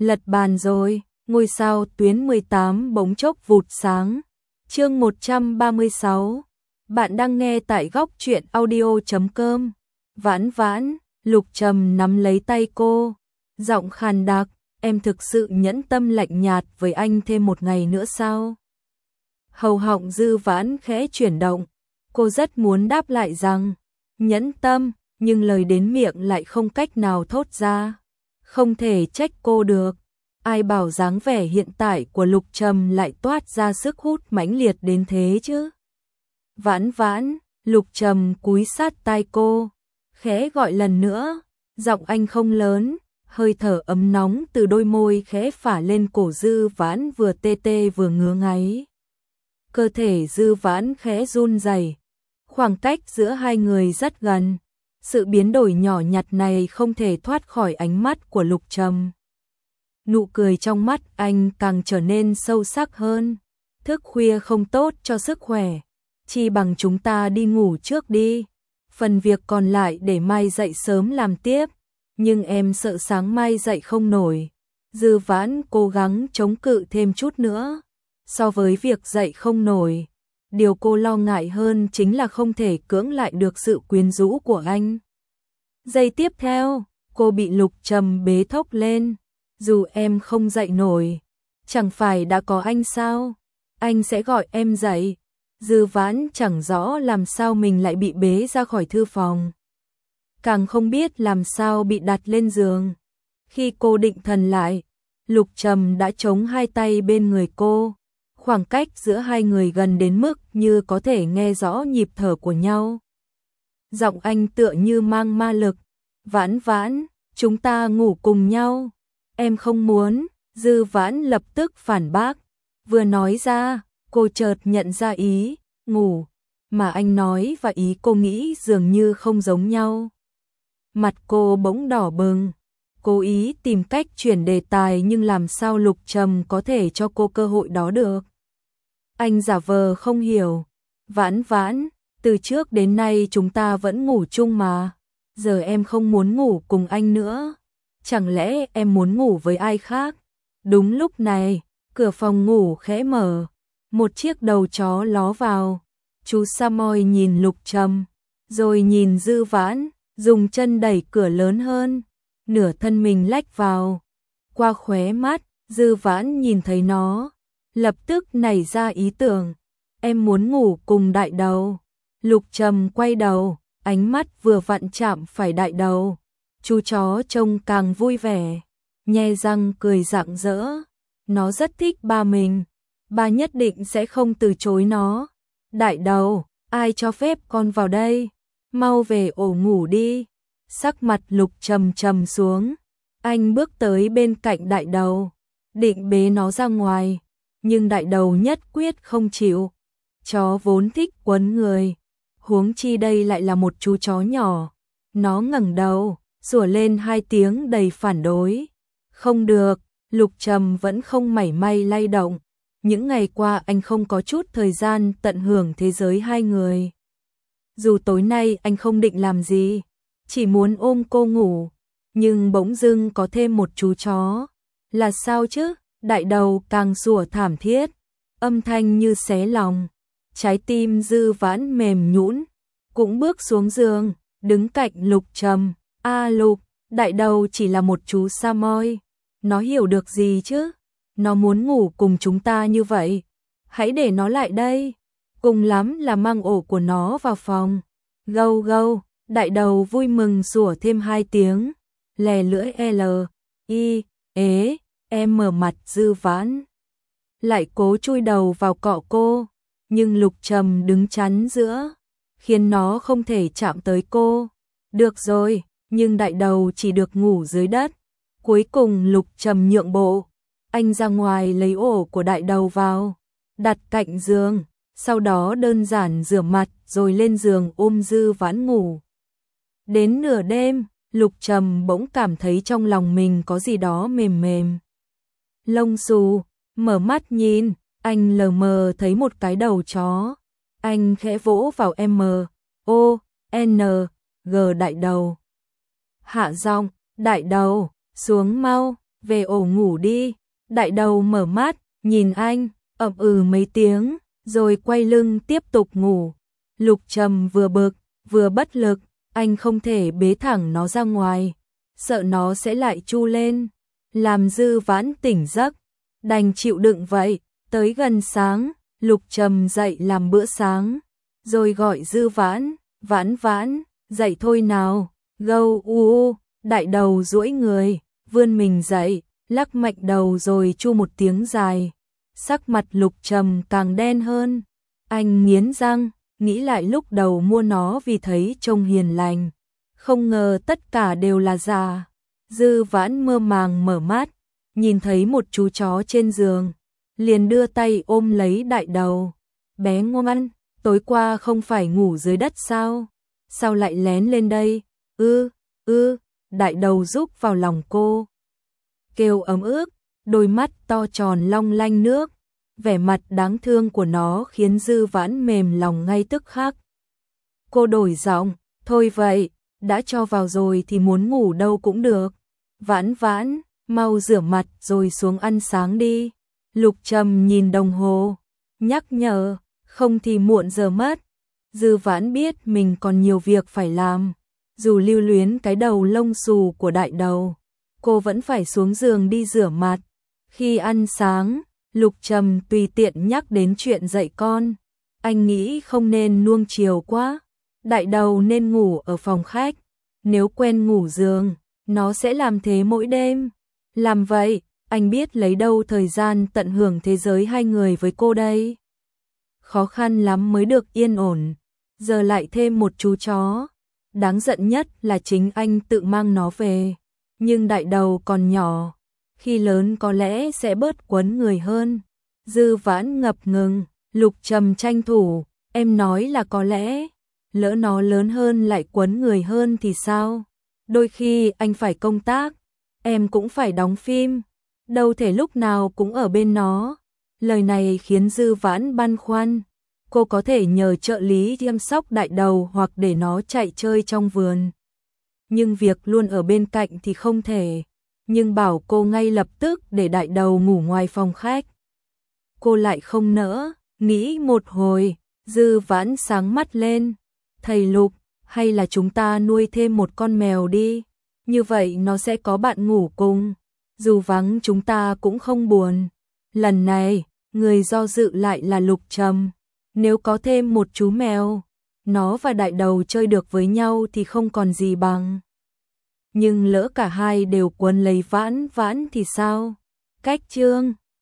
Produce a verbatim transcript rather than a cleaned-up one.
Lật bàn rồi, ngôi sao tuyến mười tám bỗng chốc vụt sáng. Chương một trăm ba mươi sáu. Bạn đang nghe tại góc truyện audio chấm com. Vãn vãn, Lục Trầm nắm lấy tay cô, giọng khàn đặc, em thực sự nhẫn tâm lạnh nhạt với anh thêm một ngày nữa sao? Hầu họng Dư Vãn khẽ chuyển động, cô rất muốn đáp lại rằng nhẫn tâm, nhưng lời đến miệng lại không cách nào thốt ra. Không thể trách cô được, ai bảo dáng vẻ hiện tại của Lục Trầm lại toát ra sức hút mãnh liệt đến thế chứ. Vãn vãn, Lục Trầm cúi sát tai cô, khẽ gọi lần nữa, giọng anh không lớn, hơi thở ấm nóng từ đôi môi khẽ phả lên cổ Dư Vãn vừa tê tê vừa ngứa ngáy. Cơ thể Dư Vãn khẽ run rẩy, khoảng cách giữa hai người rất gần. Sự biến đổi nhỏ nhặt này không thể thoát khỏi ánh mắt của Lục Trầm. Nụ cười trong mắt anh càng trở nên sâu sắc hơn. Thức khuya không tốt cho sức khỏe, chi bằng chúng ta đi ngủ trước đi. Phần việc còn lại để mai dậy sớm làm tiếp, nhưng em sợ sáng mai dậy không nổi. Dư Vãn cố gắng chống cự thêm chút nữa. So với việc dậy không nổi, điều cô lo ngại hơn chính là không thể cưỡng lại được sự quyến rũ của anh. Giây tiếp theo, cô bị Lục Trầm bế thốc lên. Dù em không dậy nổi, chẳng phải đã có anh sao? Anh sẽ gọi em dậy. Dư Vãn chẳng rõ làm sao mình lại bị bế ra khỏi thư phòng, càng không biết làm sao bị đặt lên giường. Khi cô định thần lại, Lục Trầm đã chống hai tay bên người cô. Khoảng cách giữa hai người gần đến mức như có thể nghe rõ nhịp thở của nhau. Giọng anh tựa như mang ma lực. Vãn vãn, chúng ta ngủ cùng nhau. Em không muốn. Dư Vãn lập tức phản bác. Vừa nói ra, cô chợt nhận ra ý ngủ mà anh nói và ý cô nghĩ dường như không giống nhau. Mặt cô bỗng đỏ bừng, cố ý tìm cách chuyển đề tài, nhưng làm sao Lục Trầm có thể cho cô cơ hội đó được. Anh giả vờ không hiểu. Vãn vãn, từ trước đến nay chúng ta vẫn ngủ chung mà. Giờ em không muốn ngủ cùng anh nữa. Chẳng lẽ em muốn ngủ với ai khác? Đúng lúc này, cửa phòng ngủ khẽ mở. Một chiếc đầu chó ló vào. Chú Samoy nhìn Lục Trầm, rồi nhìn Dư Vãn, dùng chân đẩy cửa lớn hơn. Nửa thân mình lách vào. Qua khóe mắt, Dư Vãn nhìn thấy nó, lập tức nảy ra ý tưởng. Em muốn ngủ cùng đại đầu. Lục Trầm quay đầu, ánh mắt vừa vặn chạm phải đại đầu. Chú chó trông càng vui vẻ, nhe răng cười rạng rỡ. Nó rất thích ba mình, ba nhất định sẽ không từ chối nó. Đại đầu, ai cho phép con vào đây? Mau về ổ ngủ đi. Sắc mặt Lục Trầm trầm xuống. Anh bước tới bên cạnh đại đầu, định bế nó ra ngoài, nhưng đại đầu nhất quyết không chịu. Chó vốn thích quấn người, huống chi đây lại là một chú chó nhỏ. Nó ngẩng đầu, sủa lên hai tiếng đầy phản đối. Không được, Lục Trầm vẫn không mảy may lay động. Những ngày qua anh không có chút thời gian tận hưởng thế giới hai người. Dù tối nay anh không định làm gì, chỉ muốn ôm cô ngủ, nhưng bỗng dưng có thêm một chú chó. Là sao chứ? Đại đầu càng sủa thảm thiết, âm thanh như xé lòng. Trái tim Dư Vãn mềm nhũn, cũng bước xuống giường, đứng cạnh Lục Trầm. A Lục, đại đầu chỉ là một chú Samoy, nó hiểu được gì chứ? Nó muốn ngủ cùng chúng ta như vậy, hãy để nó lại đây. Cùng lắm là mang ổ của nó vào phòng. Gâu gâu, đại đầu vui mừng sủa thêm hai tiếng, lè lưỡi L, I, ế, em mở mặt. Dư Vãn lại cố chui đầu vào cọ cô, nhưng Lục Trầm đứng chắn giữa, khiến nó không thể chạm tới cô. Được rồi, nhưng đại đầu chỉ được ngủ dưới đất. Cuối cùng Lục Trầm nhượng bộ, anh ra ngoài lấy ổ của đại đầu vào, đặt cạnh giường, sau đó đơn giản rửa mặt rồi lên giường ôm Dư Vãn ngủ. Đến nửa đêm, Lục Trầm bỗng cảm thấy trong lòng mình có gì đó mềm mềm. Lông xù, mở mắt nhìn, anh lờ mờ thấy một cái đầu chó. Anh khẽ vỗ vào M, O, N, G đại đầu. Hạ giọng, đại đầu, xuống mau. về ổ ngủ đi. Đại đầu mở mắt, nhìn anh, ậm ừ mấy tiếng, rồi quay lưng tiếp tục ngủ. Lục Trầm vừa bực, vừa bất lực, anh không thể bế thẳng nó ra ngoài, sợ nó sẽ lại chu lên, làm Dư Vãn tỉnh giấc, đành chịu đựng vậy. Tới gần sáng, Lục Trầm dậy làm bữa sáng, rồi gọi Dư Vãn, Vãn Vãn, dậy thôi nào. Gâu u u, đại đầu duỗi người, vươn mình dậy, lắc mạnh đầu rồi chu một tiếng dài. Sắc mặt Lục Trầm càng đen hơn, anh nghiến răng, nghĩ lại lúc đầu mua nó vì thấy trông hiền lành, không ngờ tất cả đều là giả. Dư Vãn mơ màng mở mắt, nhìn thấy một chú chó trên giường, liền đưa tay ôm lấy đại đầu. Bé ngoan, tối qua không phải ngủ dưới đất sao? Sao lại lén lên đây? Ư, ư, đại đầu rúc vào lòng cô. Kêu ấm ức, đôi mắt to tròn long lanh nước, vẻ mặt đáng thương của nó khiến Dư Vãn mềm lòng ngay tức khắc. Cô đổi giọng, thôi vậy, đã cho vào rồi thì muốn ngủ đâu cũng được. Vãn Vãn, mau rửa mặt rồi xuống ăn sáng đi. Lục Trầm nhìn đồng hồ, nhắc nhở, không thì muộn giờ mất. Dư Vãn biết mình còn nhiều việc phải làm, dù lưu luyến cái đầu lông xù của đại đầu, cô vẫn phải xuống giường đi rửa mặt. Khi ăn sáng, Lục Trầm tùy tiện nhắc đến chuyện dạy con. Anh nghĩ không nên nuông chiều quá, đại đầu nên ngủ ở phòng khách. Nếu quen ngủ giường, nó sẽ làm thế mỗi đêm. Làm vậy, anh biết lấy đâu thời gian tận hưởng thế giới hai người với cô đây. Khó khăn lắm mới được yên ổn, giờ lại thêm một chú chó. Đáng giận nhất là chính anh tự mang nó về, nhưng đại đầu còn nhỏ, khi lớn có lẽ sẽ bớt quấn người hơn. Dư Vãn ngập ngừng, Lục Trầm tranh thủ, em nói là có lẽ, lỡ nó lớn hơn lại quấn người hơn thì sao? Đôi khi anh phải công tác, em cũng phải đóng phim, đâu thể lúc nào cũng ở bên nó. Lời này khiến Dư Vãn băn khoăn. Cô có thể nhờ trợ lý chăm sóc đại đầu hoặc để nó chạy chơi trong vườn, nhưng việc luôn ở bên cạnh thì không thể. Nhưng bảo cô ngay lập tức để đại đầu ngủ ngoài phòng khách, cô lại không nỡ. Nghĩ một hồi, Dư Vãn sáng mắt lên. Thầy Lục, hay là chúng ta nuôi thêm một con mèo đi, như vậy nó sẽ có bạn ngủ cùng, dù vắng chúng ta cũng không buồn. Lần này, người do dự lại là Lục Trầm. Nếu có thêm một chú mèo, nó và đại đầu chơi được với nhau thì không còn gì bằng. Nhưng lỡ cả hai đều quấn lấy Vãn Vãn thì sao? Cách chương